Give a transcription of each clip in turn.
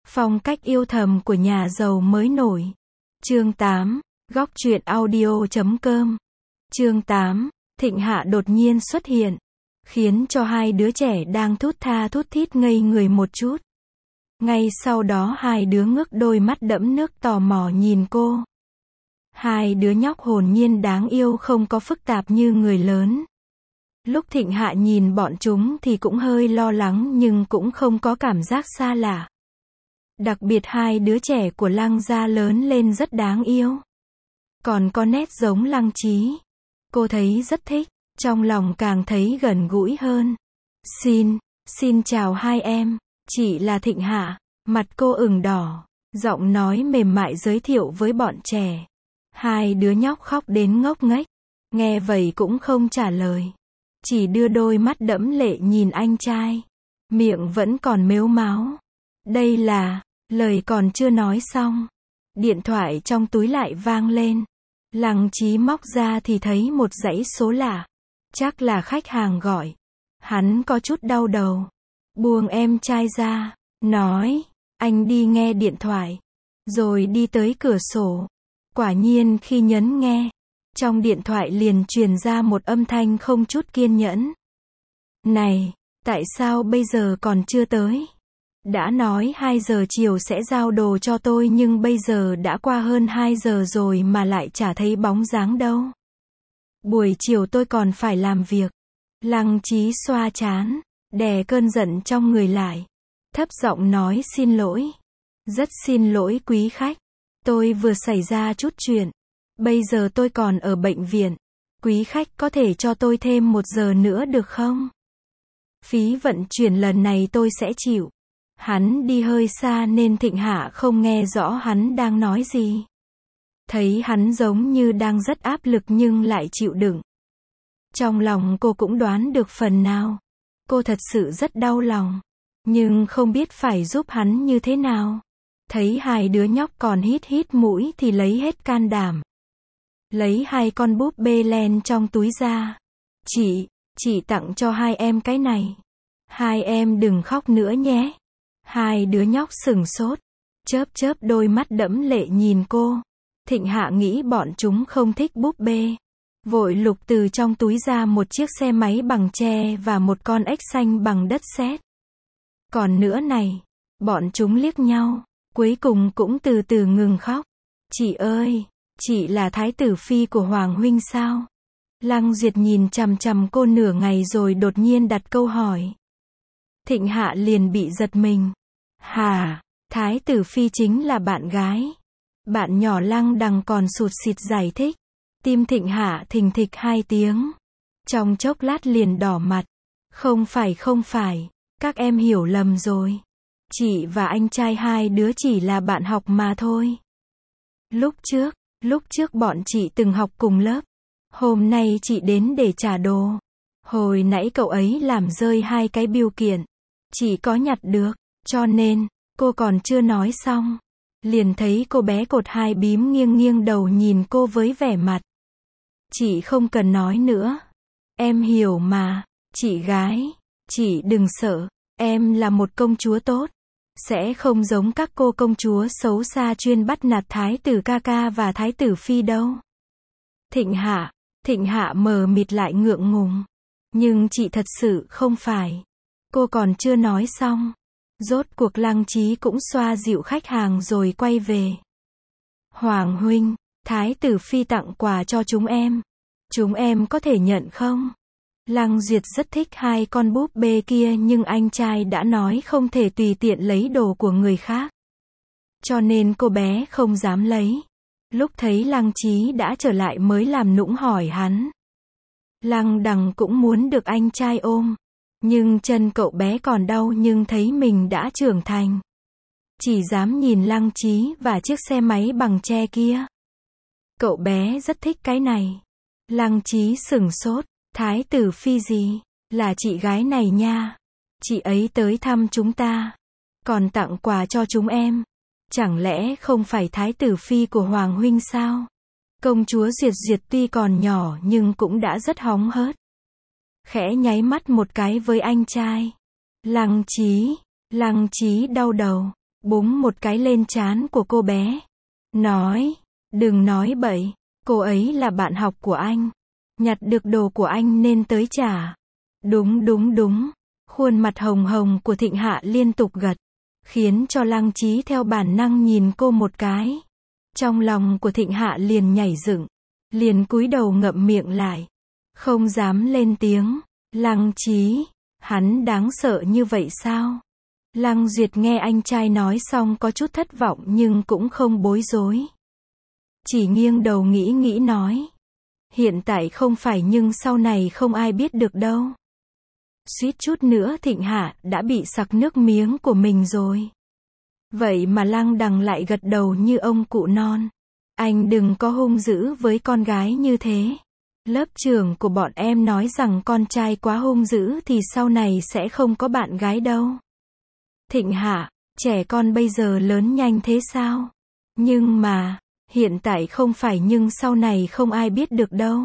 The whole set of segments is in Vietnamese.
Phong cách yêu thầm của nhà giàu mới nổi. Chương 8, góc truyện audio.com. Chương 8, Thịnh Hạ đột nhiên xuất hiện, khiến cho hai đứa trẻ đang thút tha thút thít ngây người một chút. Ngay sau đó hai đứa ngước đôi mắt đẫm nước tò mò nhìn cô. Hai đứa nhóc hồn nhiên đáng yêu không có phức tạp như người lớn. Lúc Thịnh Hạ nhìn bọn chúng thì cũng hơi lo lắng nhưng cũng không có cảm giác xa lạ. Đặc biệt hai đứa trẻ của Lăng gia lớn lên rất đáng yêu. Còn có nét giống Lăng Chí. Cô thấy rất thích, trong lòng càng thấy gần gũi hơn. Xin chào hai em, chị là Thịnh Hạ. Mặt cô ửng đỏ, giọng nói mềm mại giới thiệu với bọn trẻ. Hai đứa nhóc khóc đến ngốc nghếch, nghe vậy cũng không trả lời. Chỉ đưa đôi mắt đẫm lệ nhìn anh trai. Miệng vẫn còn mếu máo. Đây là, lời còn chưa nói xong. Điện thoại trong túi lại vang lên. Lăng Chí móc ra thì thấy một dãy số lạ. Chắc là khách hàng gọi. Hắn có chút đau đầu. Buông em trai ra, nói, anh đi nghe điện thoại. Rồi đi tới cửa sổ. Quả nhiên khi nhấn nghe, trong điện thoại liền truyền ra một âm thanh không chút kiên nhẫn. Này, tại sao bây giờ còn chưa tới? Đã nói 2 giờ chiều sẽ giao đồ cho tôi nhưng bây giờ đã qua hơn 2 giờ rồi mà lại chả thấy bóng dáng đâu. Buổi chiều tôi còn phải làm việc. Lăng Chí xoa trán, đè cơn giận trong người lại. Thấp giọng nói xin lỗi. Rất xin lỗi quý khách. Tôi vừa xảy ra chút chuyện. Bây giờ tôi còn ở bệnh viện. Quý khách có thể cho tôi thêm 1 giờ nữa được không? Phí vận chuyển lần này tôi sẽ chịu. Hắn đi hơi xa nên Thịnh Hạ không nghe rõ hắn đang nói gì. Thấy hắn giống như đang rất áp lực nhưng lại chịu đựng. Trong lòng cô cũng đoán được phần nào. Cô thật sự rất đau lòng. Nhưng không biết phải giúp hắn như thế nào. Thấy hai đứa nhóc còn hít mũi thì lấy hết can đảm. Lấy 2 con búp bê len trong túi ra. Chị tặng cho hai em cái này. Hai em đừng khóc nữa nhé. Hai đứa nhóc sừng sốt. Chớp đôi mắt đẫm lệ nhìn cô. Thịnh Hạ nghĩ bọn chúng không thích búp bê. Vội lục từ trong túi ra một chiếc xe máy bằng tre và một con ếch xanh bằng đất sét. Còn nữa này. Bọn chúng liếc nhau. Cuối cùng cũng từ từ ngừng khóc. Chị ơi, chị là thái tử phi của Hoàng huynh sao? Lăng Duyệt nhìn chằm chằm cô nửa ngày rồi đột nhiên đặt câu hỏi. Thịnh Hạ liền bị giật mình. Hả, thái tử phi chính là bạn gái. Bạn nhỏ Lăng Đằng còn sụt sịt giải thích. Tim Thịnh Hạ thình thịch 2 tiếng. Trong chốc lát liền đỏ mặt. Không phải, các em hiểu lầm rồi. Chị và anh trai hai đứa chỉ là bạn học mà thôi. Lúc trước bọn chị từng học cùng lớp. Hôm nay chị đến để trả đồ. Hồi nãy cậu ấy làm rơi 2 cái bưu kiện. Chị có nhặt được, cho nên, cô còn chưa nói xong. Liền thấy cô bé cột 2 bím nghiêng đầu nhìn cô với vẻ mặt. Chị không cần nói nữa. Em hiểu mà, chị gái. Chị đừng sợ, em là một công chúa tốt. Sẽ không giống các cô công chúa xấu xa chuyên bắt nạt thái tử ca ca và thái tử phi đâu. Thịnh Hạ mờ mịt lại ngượng ngùng. Nhưng chị thật sự không phải. Cô còn chưa nói xong. Rốt cuộc Lăng Chí cũng xoa dịu khách hàng rồi quay về. Hoàng huynh, thái tử phi tặng quà cho chúng em. Chúng em có thể nhận không? Lăng Duyệt rất thích 2 con búp bê kia nhưng anh trai đã nói không thể tùy tiện lấy đồ của người khác. Cho nên cô bé không dám lấy. Lúc thấy Lăng Chí đã trở lại mới làm nũng hỏi hắn. Lăng Đằng cũng muốn được anh trai ôm. Nhưng chân cậu bé còn đau nhưng thấy mình đã trưởng thành. Chỉ dám nhìn Lăng Chí và chiếc xe máy bằng tre kia. Cậu bé rất thích cái này. Lăng Chí sửng sốt. Thái tử phi gì? Là chị gái này nha. Chị ấy tới thăm chúng ta. Còn tặng quà cho chúng em. Chẳng lẽ không phải thái tử phi của Hoàng huynh sao? Công chúa Duyệt tuy còn nhỏ nhưng cũng đã rất hóng hớt. Khẽ nháy mắt một cái với anh trai. Lăng Chí đau đầu. búng một cái lên trán của cô bé. Nói, đừng nói bậy, cô ấy là bạn học của anh. Nhặt được đồ của anh nên tới trả. Đúng đúng đúng. Khuôn mặt hồng hồng của Thịnh Hạ liên tục gật, khiến cho Lăng Chí theo bản năng nhìn cô một cái. Trong lòng của Thịnh Hạ liền nhảy dựng, liền cúi đầu ngậm miệng lại, không dám lên tiếng. Lăng Chí, hắn đáng sợ như vậy sao? Lăng Duyệt nghe anh trai nói xong có chút thất vọng nhưng cũng không bối rối. Chỉ nghiêng đầu nghĩ nghĩ nói. Hiện tại không phải nhưng sau này không ai biết được đâu. Suýt chút nữa Thịnh Hạ đã bị sặc nước miếng của mình rồi. Vậy mà Lăng Đằng lại gật đầu như ông cụ non. Anh đừng có hung dữ với con gái như thế. Lớp trưởng của bọn em nói rằng con trai quá hung dữ thì sau này sẽ không có bạn gái đâu. Thịnh Hạ, trẻ con bây giờ lớn nhanh thế sao? Nhưng mà, hiện tại không phải nhưng sau này không ai biết được đâu.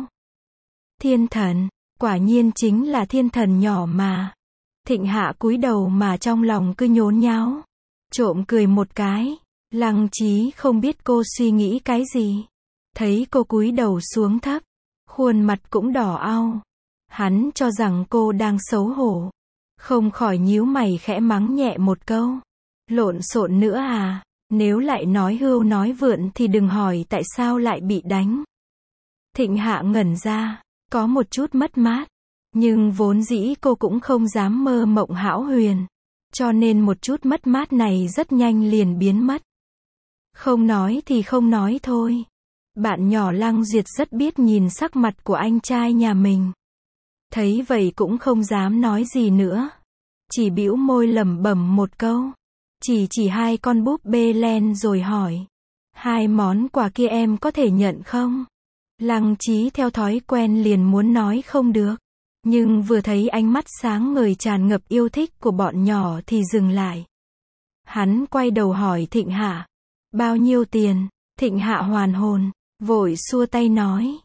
Thiên thần, quả nhiên chính là thiên thần nhỏ mà. Thịnh Hạ cúi đầu mà trong lòng cứ nhốn nháo. Trộm cười một cái. Lăng Chí không biết cô suy nghĩ cái gì. Thấy cô cúi đầu xuống thấp, khuôn mặt cũng đỏ au. Hắn cho rằng cô đang xấu hổ, không khỏi nhíu mày khẽ mắng nhẹ một câu. Lộn xộn nữa à, nếu lại nói hưu nói vượn thì đừng hỏi tại sao lại bị đánh. Thịnh Hạ ngẩn ra, có một chút mất mát, nhưng vốn dĩ cô cũng không dám mơ mộng hão huyền, cho nên một chút mất mát này rất nhanh liền biến mất. Không nói thì không nói thôi. Bạn nhỏ Lăng Duyệt rất biết nhìn sắc mặt của anh trai nhà mình. Thấy vậy cũng không dám nói gì nữa. Chỉ bĩu môi lẩm bẩm một câu. Chỉ hai con búp bê len rồi hỏi. Hai món quà kia em có thể nhận không? Lăng Chí theo thói quen liền muốn nói không được. Nhưng vừa thấy ánh mắt sáng ngời tràn ngập yêu thích của bọn nhỏ thì dừng lại. Hắn quay đầu hỏi Thịnh Hạ. Bao nhiêu tiền? Thịnh Hạ hoàn hồn, vội xua tay nói.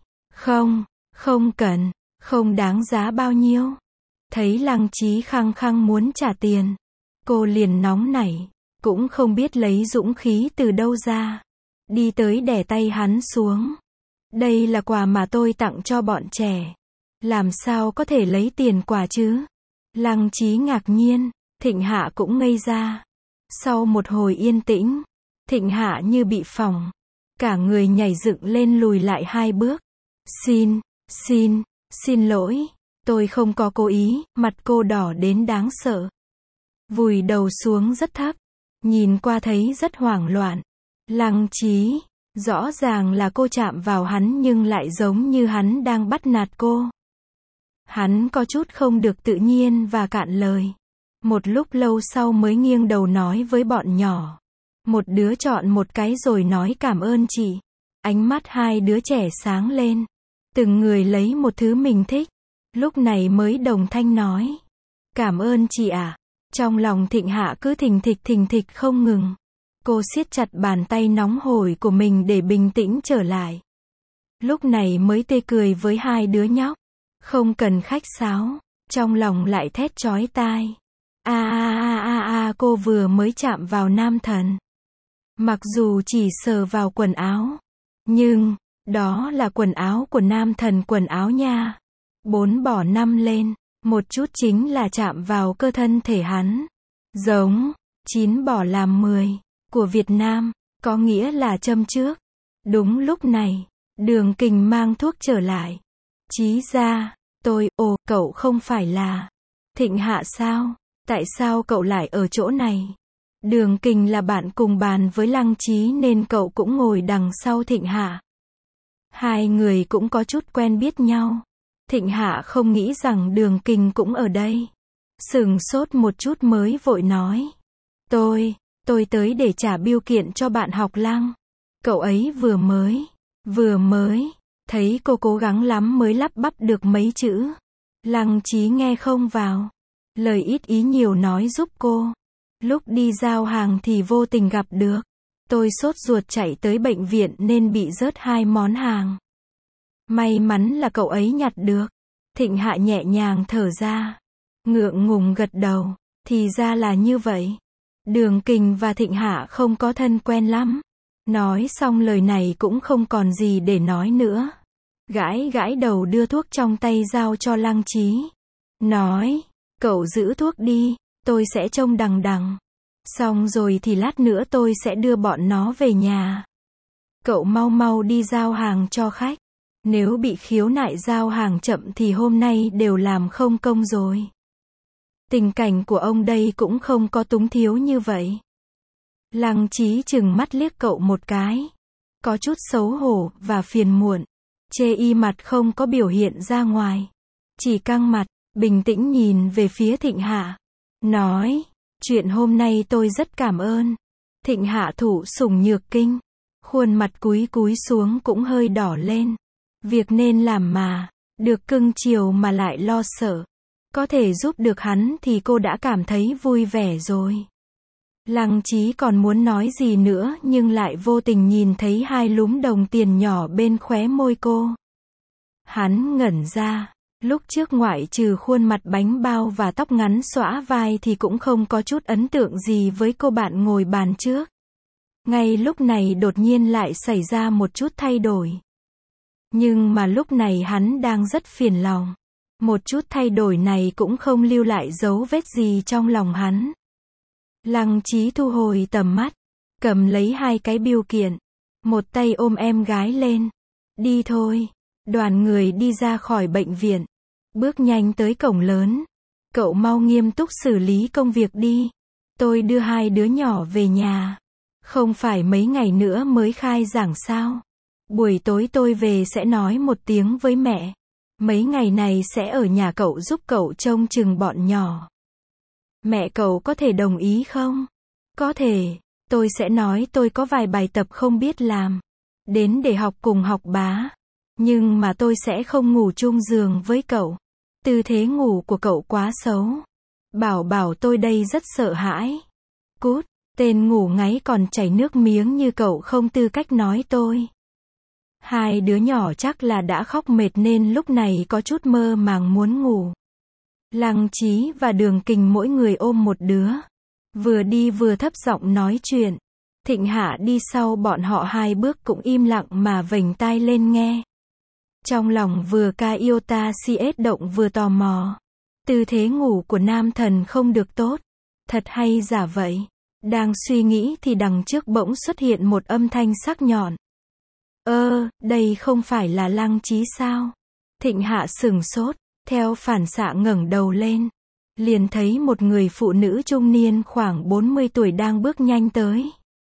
Không cần, không đáng giá bao nhiêu. Thấy Lăng Chí khăng khăng muốn trả tiền, cô liền nóng nảy, cũng không biết lấy dũng khí từ đâu ra. Đi tới đè tay hắn xuống. Đây là quà mà tôi tặng cho bọn trẻ. Làm sao có thể lấy tiền quà chứ? Lăng Chí ngạc nhiên, Thịnh Hạ cũng ngây ra. Sau một hồi yên tĩnh, Thịnh Hạ như bị phỏng, cả người nhảy dựng lên lùi lại 2 bước. Xin lỗi, tôi không có cố ý. Mặt cô đỏ đến đáng sợ, vùi đầu xuống rất thấp, nhìn qua thấy rất hoảng loạn. Lăng Chí, rõ ràng là cô chạm vào hắn nhưng lại giống như hắn đang bắt nạt cô. Hắn có chút không được tự nhiên và cạn lời. Một lúc lâu sau mới nghiêng đầu nói với bọn nhỏ. Một đứa chọn một cái rồi nói cảm ơn chị. Ánh mắt hai đứa trẻ sáng lên. Từng người lấy một thứ mình thích. Lúc này mới đồng thanh nói. Cảm ơn chị ạ. Trong lòng Thịnh Hạ cứ thình thịch không ngừng. Cô siết chặt bàn tay nóng hổi của mình để bình tĩnh trở lại. Lúc này mới tê cười với hai đứa nhóc. Không cần khách sáo. Trong lòng lại thét chói tai. Cô vừa mới chạm vào nam thần. Mặc dù chỉ sờ vào quần áo, nhưng đó là quần áo của nam thần quần áo nha. 4 bỏ 5 lên, một chút chính là chạm vào cơ thân thể hắn. Giống 9 bỏ làm 10 của Việt Nam, có nghĩa là châm trước. Đúng lúc này, Đường Kình mang thuốc trở lại. Chí ra, cậu không phải là Thịnh Hạ sao? Tại sao cậu lại ở chỗ này? Đường Kình là bạn cùng bàn với Lăng Chí nên cậu cũng ngồi đằng sau Thịnh Hạ. Hai người cũng có chút quen biết nhau. Thịnh Hạ không nghĩ rằng Đường Kình cũng ở đây. Sửng sốt một chút mới vội nói. Tôi tới để trả bill kiện cho bạn học Lăng. Cậu ấy vừa mới, thấy cô cố gắng lắm mới lắp bắp được mấy chữ. Lăng Chí nghe không vào. Lời ít ý nhiều nói giúp cô. Lúc đi giao hàng thì vô tình gặp được. Tôi sốt ruột chạy tới bệnh viện nên bị rớt 2 món hàng. May mắn là cậu ấy nhặt được. Thịnh Hạ nhẹ nhàng thở ra. Ngượng ngùng gật đầu. Thì ra là như vậy. Đường Kình và Thịnh Hạ không có thân quen lắm. Nói xong lời này cũng không còn gì để nói nữa. Gãi gãi đầu đưa thuốc trong tay giao cho Lăng Chí. Nói, cậu giữ thuốc đi, tôi sẽ trông đằng đằng. Xong rồi thì lát nữa tôi sẽ đưa bọn nó về nhà. Cậu mau mau đi giao hàng cho khách. Nếu bị khiếu nại giao hàng chậm thì hôm nay đều làm không công rồi. Tình cảnh của ông đây cũng không có túng thiếu như vậy. Lăng Chí chừng mắt liếc cậu một cái. Có chút xấu hổ và phiền muộn. Chê y mặt không có biểu hiện ra ngoài. Chỉ căng mặt, bình tĩnh nhìn về phía Thịnh Hạ. Nói, chuyện hôm nay tôi rất cảm ơn. Thịnh Hạ thụ sủng nhược kinh. Khuôn mặt cúi cúi xuống cũng hơi đỏ lên. Việc nên làm mà, được cưng chiều mà lại lo sợ. Có thể giúp được hắn thì cô đã cảm thấy vui vẻ rồi. Lăng Chí còn muốn nói gì nữa nhưng lại vô tình nhìn thấy hai lúm đồng tiền nhỏ bên khóe môi cô. Hắn ngẩn ra. Lúc trước ngoại trừ khuôn mặt bánh bao và tóc ngắn xõa vai thì cũng không có chút ấn tượng gì với cô bạn ngồi bàn trước. Ngay lúc này đột nhiên lại xảy ra một chút thay đổi. Nhưng mà lúc này hắn đang rất phiền lòng. Một chút thay đổi này cũng không lưu lại dấu vết gì trong lòng hắn. Lăng Chí thu hồi tầm mắt, cầm lấy hai cái bưu kiện, một tay ôm em gái lên. Đi thôi. Đoàn người đi ra khỏi bệnh viện, bước nhanh tới cổng lớn. Cậu mau nghiêm túc xử lý công việc đi. Tôi đưa hai đứa nhỏ về nhà. Không phải mấy ngày nữa mới khai giảng sao? Buổi tối tôi về sẽ nói một tiếng với mẹ. Mấy ngày này sẽ ở nhà cậu giúp cậu trông chừng bọn nhỏ. Mẹ cậu có thể đồng ý không? Có thể. Tôi sẽ nói tôi có vài bài tập không biết làm. Đến để học cùng học bá. Nhưng mà tôi sẽ không ngủ chung giường với cậu. Tư thế ngủ của cậu quá xấu. Bảo tôi đây rất sợ hãi. Cút, tên ngủ ngáy còn chảy nước miếng như cậu không tư cách nói tôi. Hai đứa nhỏ chắc là đã khóc mệt nên lúc này có chút mơ màng muốn ngủ. Lăng Chí và Đường Kình mỗi người ôm một đứa. Vừa đi vừa thấp giọng nói chuyện. Thịnh Hạ đi sau bọn họ hai bước cũng im lặng mà vểnh tai lên nghe. Trong lòng vừa ca yêu ta CS động vừa tò mò. Tư thế ngủ của nam thần không được tốt. Thật hay giả vậy? Đang suy nghĩ thì đằng trước bỗng xuất hiện một âm thanh sắc nhọn. Đây không phải là Lăng Chí sao? Thịnh Hạ sửng sốt, theo phản xạ ngẩng đầu lên. Liền thấy một người phụ nữ trung niên khoảng 40 tuổi đang bước nhanh tới.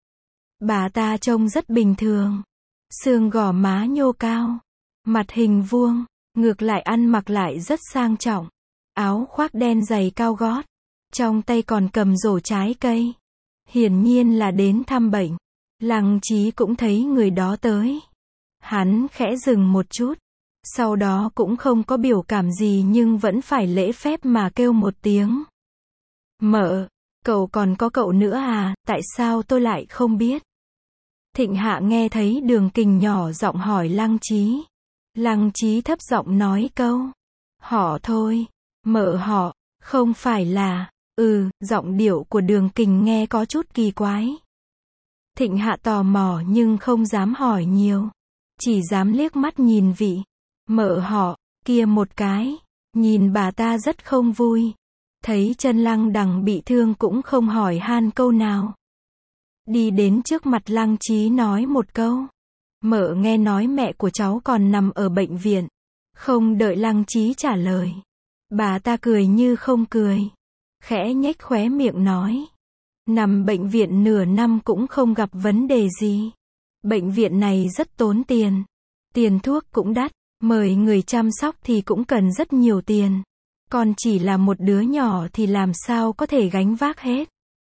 Bà ta trông rất bình thường. Xương gò má nhô cao. Mặt hình vuông, ngược lại ăn mặc lại rất sang trọng. Áo khoác đen dày cao gót. Trong tay còn cầm rổ trái cây. Hiển nhiên là đến thăm bệnh. Lăng Chí cũng thấy người đó tới. Hắn khẽ dừng một chút. Sau đó cũng không có biểu cảm gì nhưng vẫn phải lễ phép mà kêu một tiếng. Mợ, cậu còn có cậu nữa à, tại sao tôi lại không biết? Thịnh Hạ nghe thấy Đường Kình nhỏ giọng hỏi Lăng Chí. Lăng Chí thấp giọng nói câu. Họ thôi. Mợ họ, không phải là. Giọng điệu của Đường Kình nghe có chút kỳ quái. Thịnh Hạ tò mò nhưng không dám hỏi nhiều. Chỉ dám liếc mắt nhìn vị mợ họ kia một cái. Nhìn bà ta rất không vui. Thấy chân Lăng Đằng bị thương cũng không hỏi han câu nào. Đi đến trước mặt Lăng Chí nói một câu. Mợ nghe nói mẹ của cháu còn nằm ở bệnh viện. Không đợi Lăng Chí trả lời. Bà ta cười như không cười. Khẽ nhếch khóe miệng nói. Nằm bệnh viện nửa năm cũng không gặp vấn đề gì. Bệnh viện này rất tốn tiền. Tiền thuốc cũng đắt. Mời người chăm sóc thì cũng cần rất nhiều tiền. Còn chỉ là một đứa nhỏ thì làm sao có thể gánh vác hết.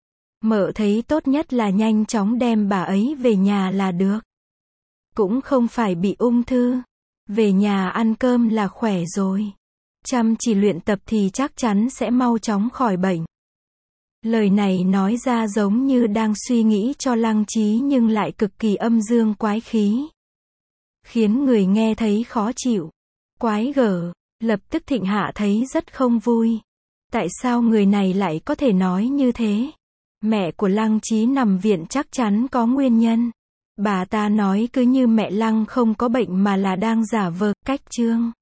Mợ thấy tốt nhất là nhanh chóng đem bà ấy về nhà là được. Cũng không phải bị ung thư. Về nhà ăn cơm là khỏe rồi. Chăm chỉ luyện tập thì chắc chắn sẽ mau chóng khỏi bệnh. Lời này nói ra giống như đang suy nghĩ cho Lăng Chí nhưng lại cực kỳ âm dương quái khí. Khiến người nghe thấy khó chịu. Quái gở. Lập tức Thịnh Hạ thấy rất không vui. Tại sao người này lại có thể nói như thế? Mẹ của Lăng Chí nằm viện chắc chắn có nguyên nhân. Bà ta nói cứ như mẹ Lăng không có bệnh mà là đang giả vờ, cách Trương